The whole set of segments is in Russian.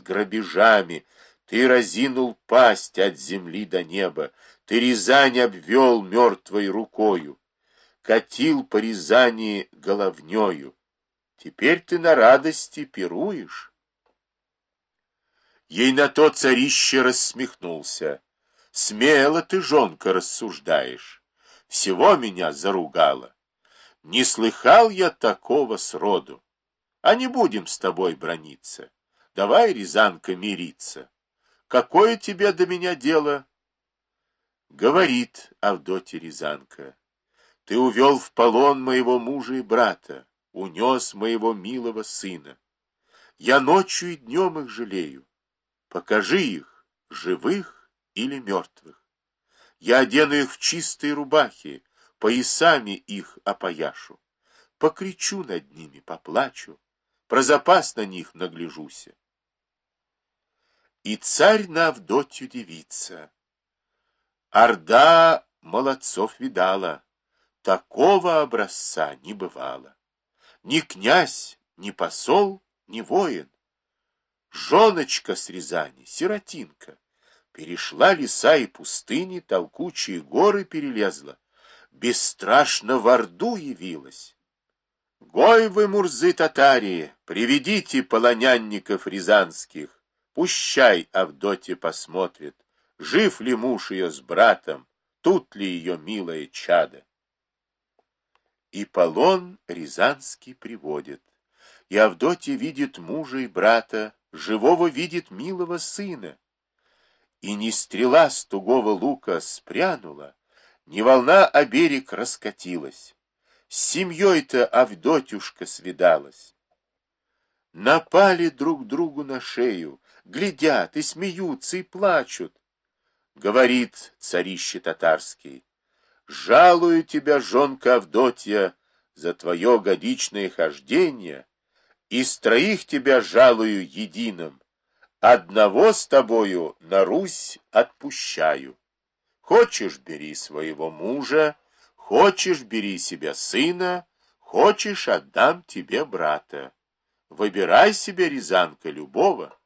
грабежами, ты разинул пасть от земли до неба, ты Рязань обвел мертвой рукою, катил по Рязани головнёю. Теперь ты на радости пируешь. Ей на то царище рассмехнулся. Смело ты, жонка, рассуждаешь. Всего меня заругала. Не слыхал я такого сроду. А не будем с тобой браниться. Давай, Рязанка, мириться. Какое тебе до меня дело? Говорит Авдотья Рязанка. Ты увел в полон моего мужа и брата, унес моего милого сына. Я ночью и днем их жалею. Покажи их, живых или мертвых. Я одену их в чистые рубахи, поясами их опояшу. Покричу над ними, поплачу, про запас на них нагляжуся. И царь на Авдотью девица. Орда молодцов видала, такого образца не бывало. Ни князь, ни посол, ни воин. Жоночка с Рязани, сиротинка, перешла леса и пустыни, толкучие горы перелезла, бесстрашно в Орду явилась. Гой вы, мурзы-татари, приведите полонянников рязанских, пущай Авдотья посмотрит, жив ли муж ее с братом, тут ли ее милое чадо. И полон рязанский приводит, и Авдотья видит мужа и брата, живого видит милого сына. И ни стрела с тугого лука спрянула, ни волна о берег раскатилась. С семьей-то Авдотюшка свидалась. Напали друг другу на шею, глядят и смеются, и плачут. Говорит царище татарский: жалую тебя, жонка Авдотья, за твое годичное хождение, из троих тебя жалую единым, одного с тобою на Русь отпущаю. Хочешь, бери своего мужа, хочешь, бери себе сына, хочешь, отдам тебе брата. Выбирай себе, Рязанка, любого.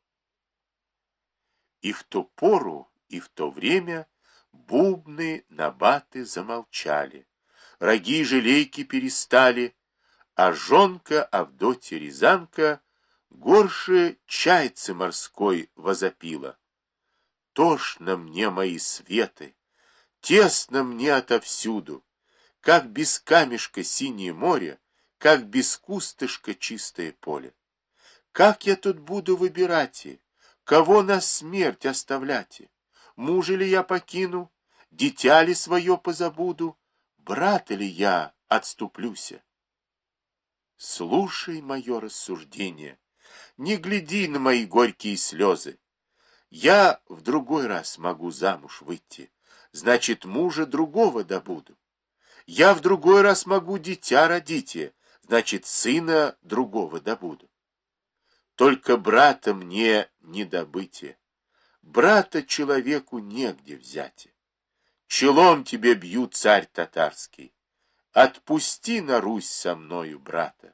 И в ту пору, и в то время бубны, набаты замолчали, роги и желейки перестали, а жонка Авдотья Рязанка горше чайцы морской возопила. Тошно мне мои светы, тесно мне отовсюду, как без камешка синее море, как без кустышка чистое поле. Как я тут буду выбирать, кого на смерть оставлять? Мужа ли я покину, дитя ли свое позабуду, брата ли я отступлюся? Слушай мое рассуждение, не гляди на мои горькие слезы. Я в другой раз могу замуж выйти, значит, мужа другого добуду. Я в другой раз могу дитя родить, значит, сына другого добуду. Только брата мне не добыть, брата человеку негде взять. Челом тебе бью, царь татарский, отпусти на Русь со мною брата.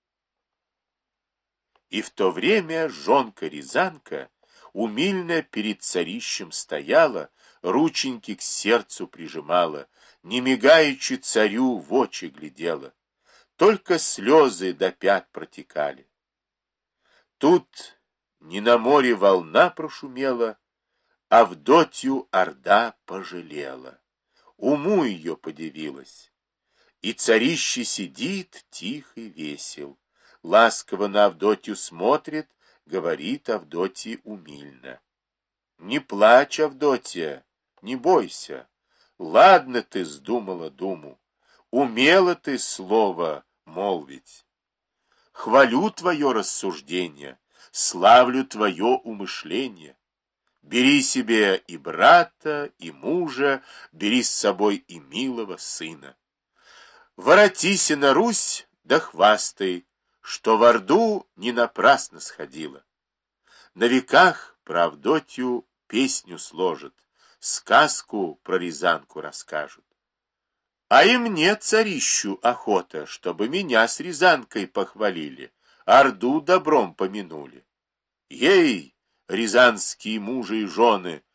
И в то время жонка-рязанка умильно перед царищем стояла, рученьки к сердцу прижимала, не мигаючи царю в очи глядела, только слезы до пят протекали. Тут не на море волна прошумела, Авдотью Орда пожалела, уму ее подивилась. И царище сидит тих и весел, ласково на Авдотью смотрит, говорит Авдотье умильно. Не плачь, Авдотья, не бойся, ладно ты сдумала думу, умела ты слово молвить. Хвалю твое рассуждение, славлю твое умышление. Бери себе и брата, и мужа, бери с собой и милого сына. Воротися на Русь, да хвастай, что в Орду не напрасно сходила. На веках про Авдотью песню сложат, сказку про Рязанку расскажут. А и мне, царищу, охота, чтобы меня с Рязанкой похвалили, Орду добром помянули. Ей, рязанские мужи и жены,